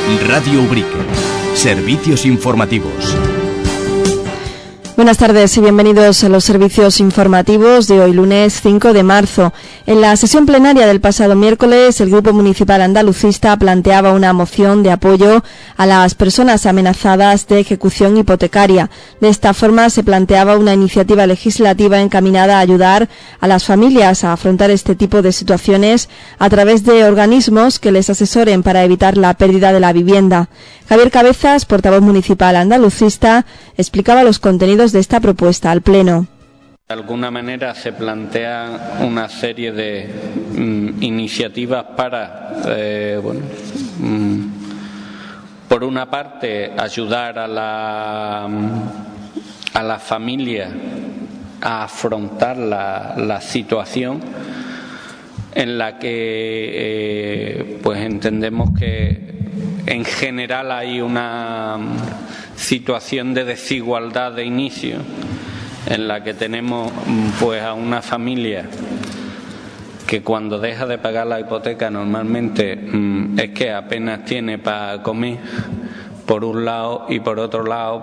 Radio Ubrique. Servicios informativos. Buenas tardes y bienvenidos a los servicios informativos de hoy lunes 5 de marzo. En la sesión plenaria del pasado miércoles, el Grupo Municipal Andalucista planteaba una moción de apoyo a las personas amenazadas de ejecución hipotecaria. De esta forma, se planteaba una iniciativa legislativa encaminada a ayudar a las familias a afrontar este tipo de situaciones a través de organismos que les asesoren para evitar la pérdida de la vivienda. Javier Cabezas, portavoz municipal andalucista, explicaba los contenidos de esta propuesta al Pleno. De alguna manera se plantea una serie de iniciativas para, por una parte, ayudar a la familia a afrontar la situación en la que entendemos que en general hay una situación de desigualdad de inicio en la que tenemos a una familia que cuando deja de pagar la hipoteca normalmente es que apenas tiene para comer por un lado, y por otro lado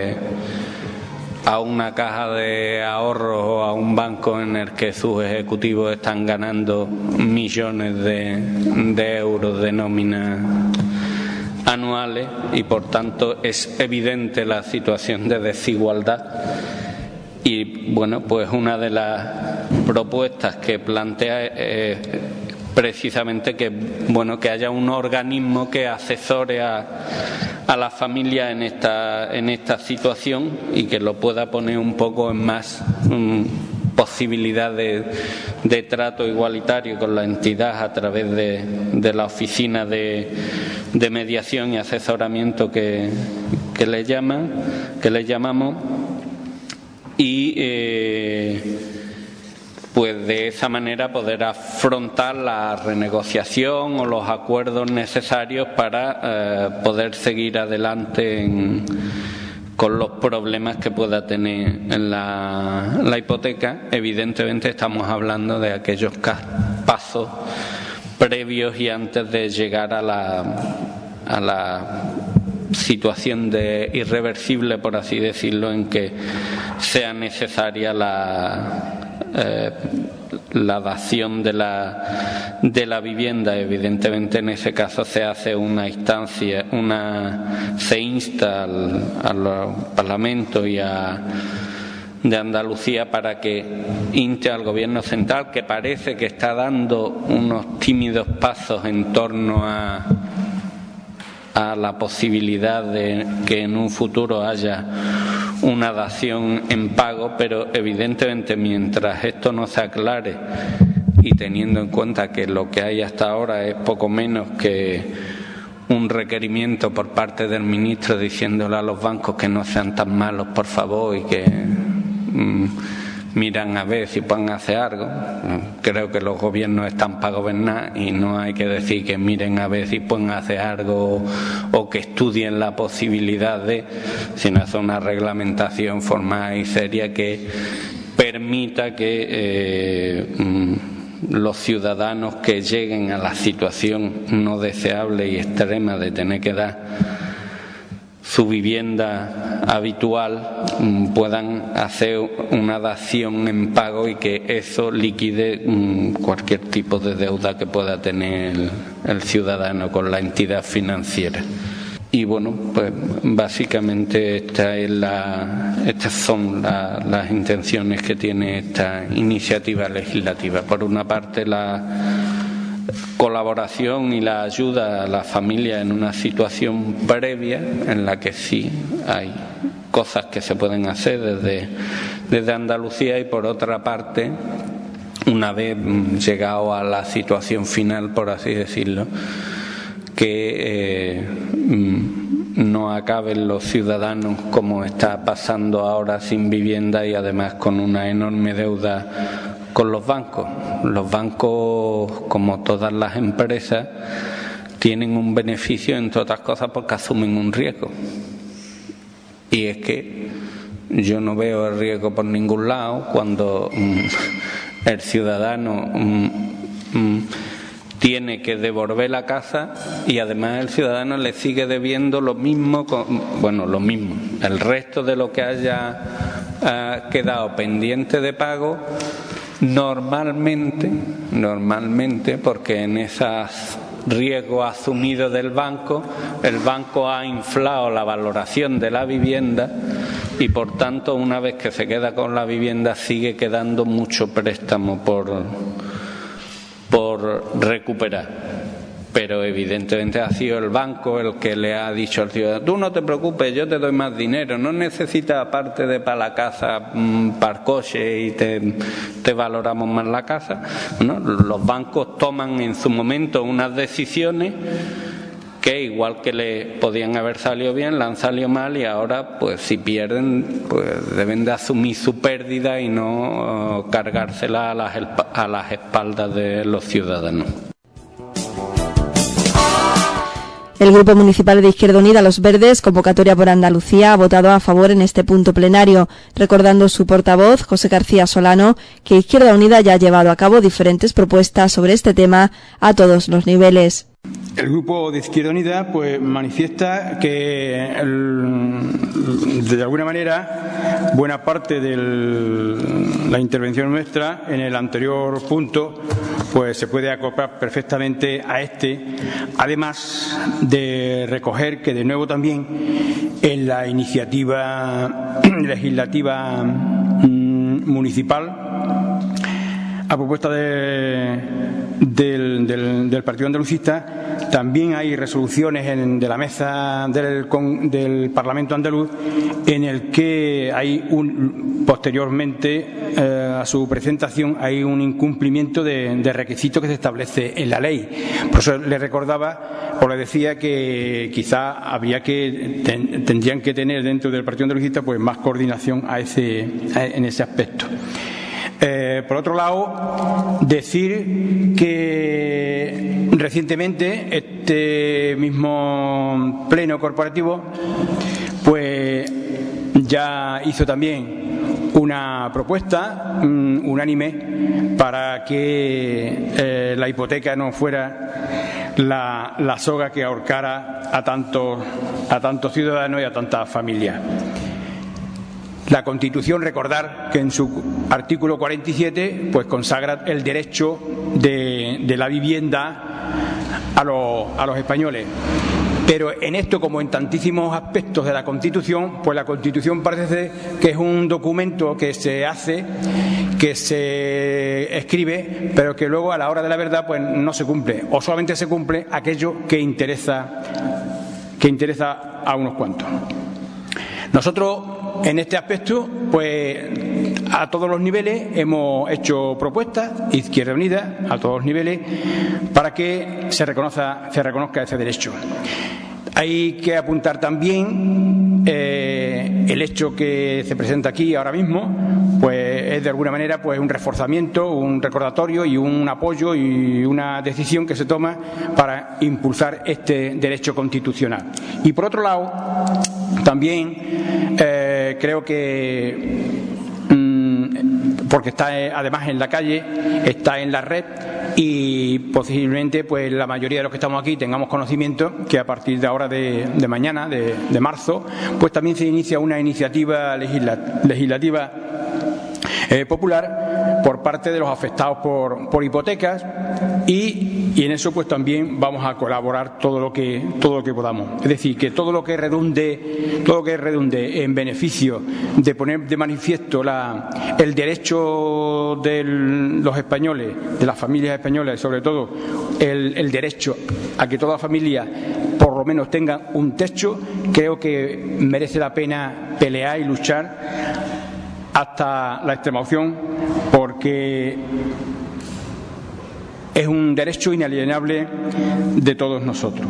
a una caja de ahorros o a un banco en el que sus ejecutivos están ganando millones de euros de nómina anuales, y por tanto es evidente la situación de desigualdad. Y una de las propuestas que plantea es precisamente que haya un organismo que asesore a la familia en esta situación y que lo pueda poner un poco en más posibilidad de trato igualitario con la entidad a través de la oficina de mediación y asesoramiento que le llamamos, y de esa manera poder afrontar la renegociación o los acuerdos necesarios para poder seguir adelante con los problemas que pueda tener la hipoteca. Evidentemente estamos hablando de aquellos pasos previos y antes de llegar a la situación de irreversible, por así decirlo, en que sea necesaria la dación de la vivienda. Evidentemente en ese caso se hace se insta al Parlamento y de Andalucía para que inste al Gobierno central, que parece que está dando unos tímidos pasos en torno a la posibilidad de que en un futuro haya una dación en pago, pero evidentemente mientras esto no se aclare, y teniendo en cuenta que lo que hay hasta ahora es poco menos que un requerimiento por parte del ministro diciéndole a los bancos que no sean tan malos, por favor, y que miran a ver si pueden hacer algo. Creo que los gobiernos están para gobernar y no hay que decir que miren a ver si pueden hacer algo o que estudien la posibilidad sino hacer una reglamentación formal y seria que permita que los ciudadanos que lleguen a la situación no deseable y extrema de tener que dar su vivienda habitual puedan hacer una dación en pago y que eso liquide cualquier tipo de deuda que pueda tener el ciudadano con la entidad financiera. Y básicamente estas son las intenciones que tiene esta iniciativa legislativa. Por una parte, la colaboración y la ayuda a la familia en una situación previa en la que sí hay cosas que se pueden hacer desde Andalucía, y por otra parte, una vez llegado a la situación final, por así decirlo, que no acaben los ciudadanos como está pasando ahora, sin vivienda y además con una enorme deuda con los bancos. Los bancos, como todas las empresas, tienen un beneficio, entre otras cosas, porque asumen un riesgo. Y es que yo no veo el riesgo por ningún lado cuando el ciudadano tiene que devolver la casa y además el ciudadano le sigue debiendo lo mismo, el resto de lo que haya quedado pendiente de pago, normalmente, porque en esos riesgos asumidos del banco, el banco ha inflado la valoración de la vivienda y por tanto una vez que se queda con la vivienda sigue quedando mucho préstamo por recuperar. Pero evidentemente ha sido el banco el que le ha dicho al ciudadano: tú no te preocupes, yo te doy más dinero, no necesitas aparte de para la casa, para el coche y te valoramos más la casa, ¿no? Los bancos toman en su momento unas decisiones que igual que le podían haber salido bien, le han salido mal y ahora pues si pierden pues deben de asumir su pérdida y no cargársela a las espaldas de los ciudadanos. El Grupo Municipal de Izquierda Unida Los Verdes, convocatoria por Andalucía, ha votado a favor en este punto plenario, recordando su portavoz, José García Solano, que Izquierda Unida ya ha llevado a cabo diferentes propuestas sobre este tema a todos los niveles. El Grupo de Izquierda Unida pues manifiesta que de alguna manera buena parte de la intervención nuestra en el anterior punto pues se puede acoplar perfectamente a este, además de recoger que de nuevo también en la iniciativa legislativa municipal a propuesta del Partido Andalucista también hay resoluciones de la mesa del Parlamento andaluz en el que hay posteriormente a su presentación hay un incumplimiento de requisitos que se establece en la ley. Por eso le recordaba o le decía que quizá tendrían que tener dentro del Partido Andalucista pues más coordinación en ese aspecto. Por otro lado, decir que recientemente este mismo pleno corporativo pues ya hizo también una propuesta unánime para que la hipoteca no fuera la soga que ahorcara a tantos ciudadanos y a tantas familias. La Constitución, recordar que en su artículo 47 pues consagra el derecho de la vivienda a los españoles. Pero en esto, como en tantísimos aspectos de la Constitución, pues la Constitución parece que es un documento que se hace, que se escribe, pero que luego a la hora de la verdad pues no se cumple, o solamente se cumple aquello que interesa a unos cuantos. Nosotros en este aspecto, pues a todos los niveles hemos hecho propuestas, Izquierda Unida, a todos los niveles, para que se reconozca ese derecho. Hay que apuntar también el hecho que se presenta aquí ahora mismo, pues es de alguna manera pues un reforzamiento, un recordatorio y un apoyo y una decisión que se toma para impulsar este derecho constitucional. Y por otro lado, también creo que porque está además en la calle, está en la red y posiblemente pues la mayoría de los que estamos aquí tengamos conocimiento que a partir de ahora de mañana, de marzo, pues también se inicia una iniciativa legislativa popular por parte de los afectados por hipotecas y en eso pues también vamos a colaborar todo lo que podamos. Es decir, que todo lo que redunde en beneficio de poner de manifiesto el derecho de los españoles, de las familias españolas, y sobre todo el derecho a que toda familia por lo menos tenga un techo, creo que merece la pena pelear y luchar hasta la extremaunción, porque es un derecho inalienable de todos nosotros.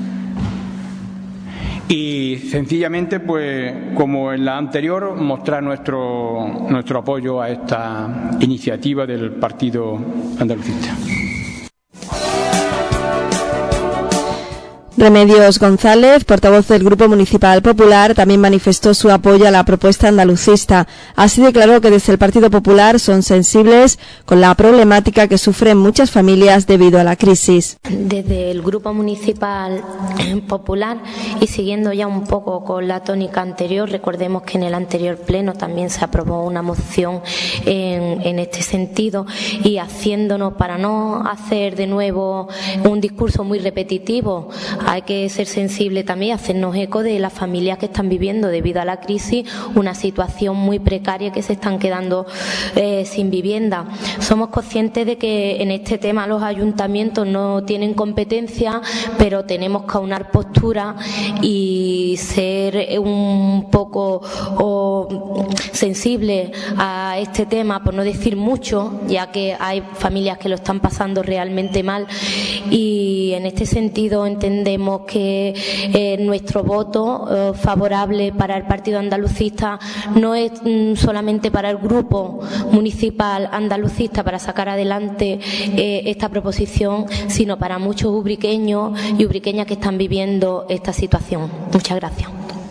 Y sencillamente, pues como en la anterior, mostrar nuestro apoyo a esta iniciativa del Partido Andalucista. Remedios González, portavoz del Grupo Municipal Popular, también manifestó su apoyo a la propuesta andalucista. Así declaró que desde el Partido Popular son sensibles con la problemática que sufren muchas familias debido a la crisis. Desde el Grupo Municipal Popular, y siguiendo ya un poco con la tónica anterior, recordemos que en el anterior pleno también se aprobó una moción en este sentido, y haciéndonos, para no hacer de nuevo un discurso muy repetitivo, hay que ser sensible también, hacernos eco de las familias que están viviendo debido a la crisis una situación muy precaria, que se están quedando sin vivienda. Somos conscientes de que en este tema los ayuntamientos no tienen competencia, pero tenemos que aunar postura y ser un poco sensible a este tema, por no decir mucho, ya que hay familias que lo están pasando realmente mal, y en este sentido entendemos que nuestro voto favorable para el Partido Andalucista no es solamente para el Grupo Municipal Andalucista para sacar adelante esta proposición, sino para muchos ubriqueños y ubriqueñas que están viviendo esta situación. Muchas gracias.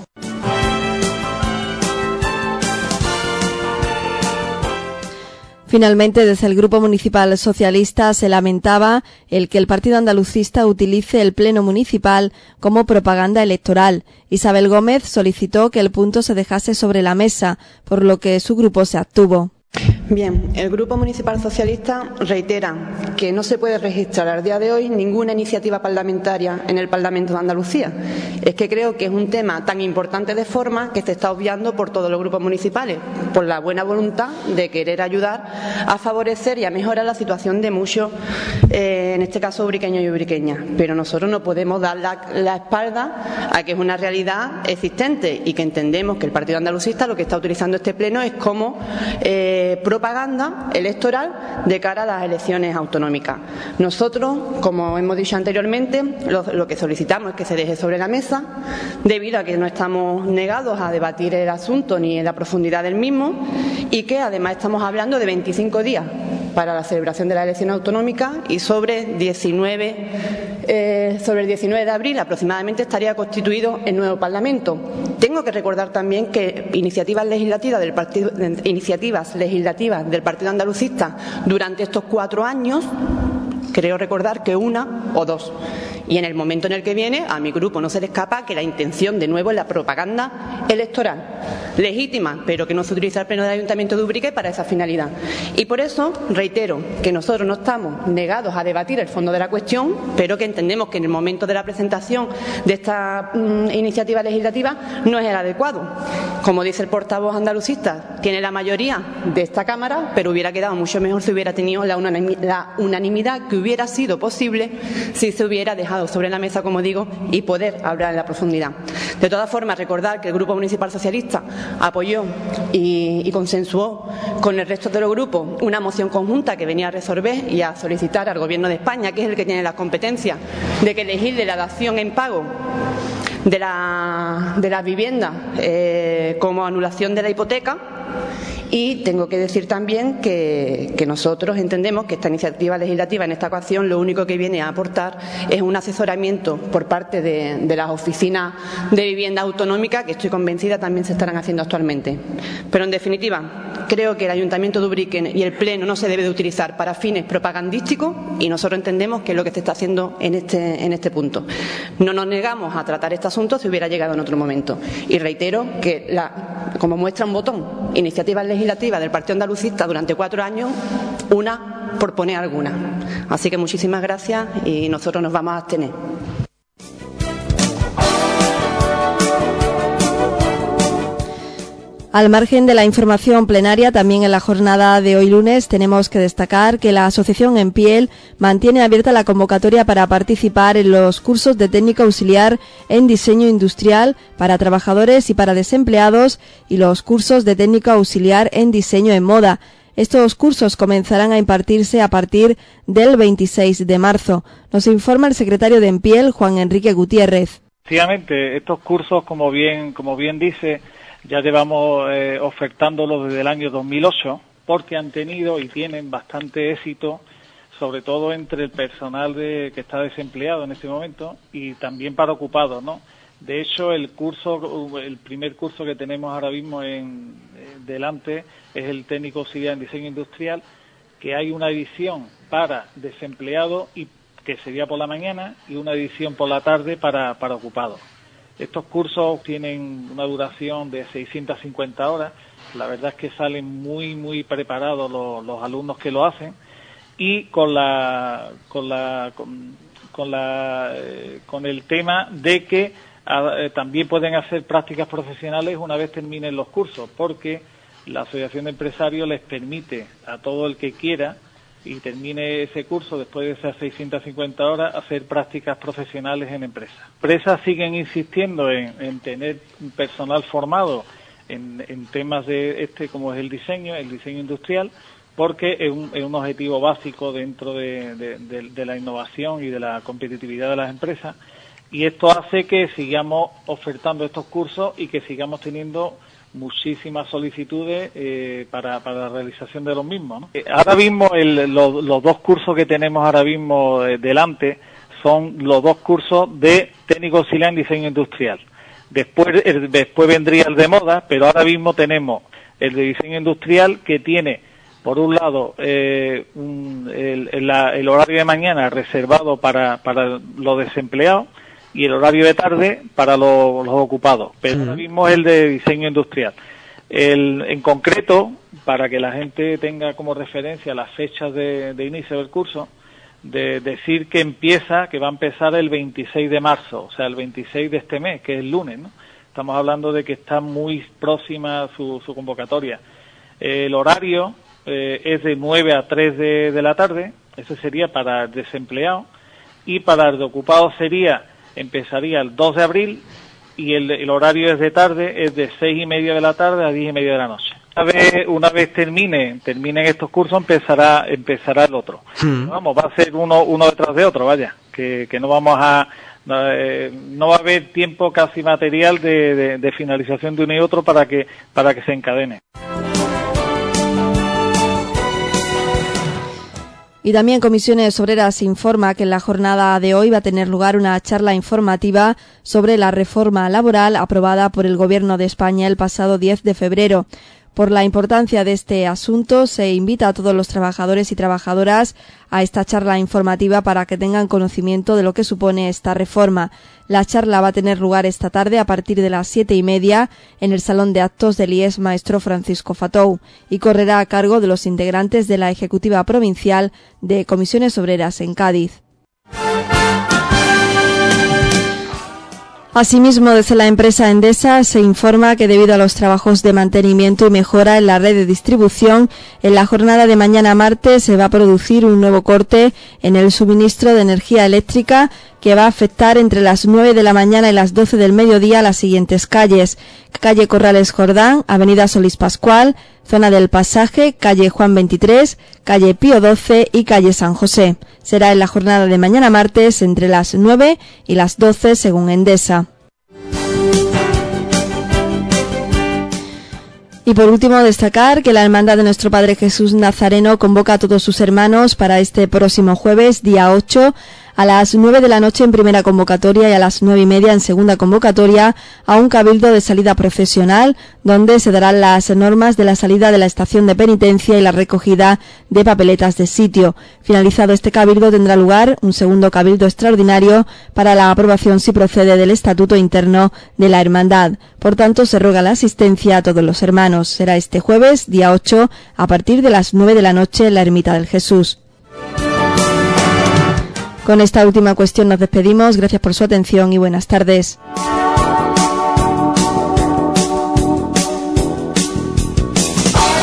Finalmente, desde el Grupo Municipal Socialista se lamentaba el que el Partido Andalucista utilice el Pleno Municipal como propaganda electoral. Isabel Gómez solicitó que el punto se dejase sobre la mesa, por lo que su grupo se abstuvo. Bien, el Grupo Municipal Socialista reitera que no se puede registrar al día de hoy ninguna iniciativa parlamentaria en el Parlamento de Andalucía. Es que creo que es un tema tan importante de forma que se está obviando por todos los grupos municipales, por la buena voluntad de querer ayudar a favorecer y a mejorar la situación de muchos, en este caso ubriqueños y ubriqueñas. Pero nosotros no podemos dar la espalda a que es una realidad existente y que entendemos que el Partido Andalucista lo que está utilizando este pleno es como propaganda electoral de cara a las elecciones autonómicas. Nosotros, como hemos dicho anteriormente, lo que solicitamos es que se deje sobre la mesa, debido a que no estamos negados a debatir el asunto ni en la profundidad del mismo, y que además estamos hablando de 25 días para la celebración de las elecciones autonómicas, y sobre el 19 de abril aproximadamente estaría constituido el nuevo Parlamento. Tengo que recordar también que iniciativas legislativas del Partido Andalucista durante estos 4 años, creo recordar que una o dos. Y en el momento en el que viene, a mi grupo no se le escapa que la intención de nuevo es la propaganda electoral, legítima, pero que no se utiliza el Pleno del Ayuntamiento de Ubrique para esa finalidad. Y por eso reitero que nosotros no estamos negados a debatir el fondo de la cuestión, pero que entendemos que en el momento de la presentación de esta iniciativa legislativa no es el adecuado. Como dice el portavoz andalucista, tiene la mayoría de esta Cámara, pero hubiera quedado mucho mejor si hubiera tenido la unanimidad que hubiera sido posible si se hubiera dejado sobre la mesa, como digo, y poder hablar en la profundidad. De todas formas, recordar que el Grupo Municipal Socialista apoyó y consensuó con el resto de los grupos una moción conjunta que venía a resolver y a solicitar al Gobierno de España, que es el que tiene las competencias, de que legisle la dación en pago de la vivienda como anulación de la hipoteca. Y tengo que decir también que nosotros entendemos que esta iniciativa legislativa en esta ocasión lo único que viene a aportar es un asesoramiento por parte de las oficinas de vivienda autonómica, que estoy convencida también se estarán haciendo actualmente. Pero en definitiva, creo que el Ayuntamiento de Ubrique y el Pleno no se debe de utilizar para fines propagandísticos, y nosotros entendemos que es lo que se está haciendo en este punto. No nos negamos a tratar este asunto si hubiera llegado en otro momento. Y reitero que, como muestra un botón, iniciativas legislativas del Partido Andalucista durante 4 años, una por poner alguna. Así que muchísimas gracias y nosotros nos vamos a abstener. Al margen de la información plenaria, también en la jornada de hoy lunes tenemos que destacar que la Asociación En Piel mantiene abierta la convocatoria para participar en los cursos de técnico auxiliar en diseño industrial para trabajadores y para desempleados, y los cursos de técnico auxiliar en diseño en moda. Estos cursos comenzarán a impartirse a partir del 26 de marzo. Nos informa el secretario de En Piel, Juan Enrique Gutiérrez. Efectivamente, estos cursos, como bien dice, ya llevamos ofertándolos desde el año 2008, porque han tenido y tienen bastante éxito sobre todo entre el personal que está desempleado en este momento y también para ocupados, ¿no? De hecho, el primer curso que tenemos ahora mismo delante es el técnico auxiliar en diseño industrial, que hay una edición para desempleados y que sería por la mañana y una edición por la tarde para ocupados. Estos cursos tienen una duración de 650 horas. La verdad es que salen muy preparados los alumnos que lo hacen, y con el tema de que también pueden hacer prácticas profesionales una vez terminen los cursos, porque la Asociación de Empresarios les permite a todo el que quiera y termine ese curso después de esas 650 horas hacer prácticas profesionales en empresas. Empresas siguen insistiendo en tener personal formado en temas de como es el diseño industrial, porque es un objetivo básico dentro de la innovación y de la competitividad de las empresas, y esto hace que sigamos ofertando estos cursos y que sigamos teniendo muchísimas solicitudes para la realización de los mismos, ¿no? Ahora mismo los dos cursos que tenemos ahora mismo delante son los dos cursos de técnico auxiliar en diseño industrial. Después vendría el de moda, pero ahora mismo tenemos el de diseño industrial, que tiene, por un lado, el horario de mañana reservado para los desempleados y el horario de tarde para los ocupados. Pero ahora mismo es el de diseño industrial. En concreto, para que la gente tenga como referencia las fechas de inicio del curso, de decir que va a empezar el 26 de marzo, o sea, el 26 de este mes, que es el lunes, ¿no? Estamos hablando de que está muy próxima su convocatoria. El horario es de 9 a 3 de la tarde, ese sería para el desempleado, y para el de ocupado empezaría el 2 de abril, y el horario es de tarde, es de 6:30 de la tarde a 10:30 de la noche. Una vez terminen estos cursos, empezará el otro. Vamos, va a ser uno detrás de otro, vaya, que no vamos no va a haber tiempo casi material de finalización de uno y otro para que se encadene. Y también Comisiones Obreras informa que en la jornada de hoy va a tener lugar una charla informativa sobre la reforma laboral aprobada por el Gobierno de España el pasado 10 de febrero. Por la importancia de este asunto, se invita a todos los trabajadores y trabajadoras a esta charla informativa para que tengan conocimiento de lo que supone esta reforma. La charla va a tener lugar esta tarde a partir de las 7:30 en el Salón de Actos del IES Maestro Francisco Fatou y correrá a cargo de los integrantes de la Ejecutiva Provincial de Comisiones Obreras en Cádiz. Asimismo, desde la empresa Endesa se informa que debido a los trabajos de mantenimiento y mejora en la red de distribución, en la jornada de mañana martes se va a producir un nuevo corte en el suministro de energía eléctrica que va a afectar entre las 9 de la mañana y las 12 del mediodía las siguientes calles: calle Corrales Jordán, avenida Solís Pascual, zona del Pasaje, calle Juan 23, calle Pío 12 y calle San José. Será en la jornada de mañana martes entre las 9 y las 12 según Endesa. Y por último, destacar que la Hermandad de Nuestro Padre Jesús Nazareno convoca a todos sus hermanos para este próximo jueves, día 8, a las 9 de la noche en primera convocatoria y a las 9:30 en segunda convocatoria a un cabildo de salida procesional donde se darán las normas de la salida de la estación de penitencia y la recogida de papeletas de sitio. Finalizado este cabildo tendrá lugar un segundo cabildo extraordinario para la aprobación, si procede, del estatuto interno de la hermandad. Por tanto, se ruega la asistencia a todos los hermanos. Será este jueves, día 8, a partir de las 9 de la noche en la Ermita del Jesús. Con esta última cuestión nos despedimos. Gracias por su atención y buenas tardes.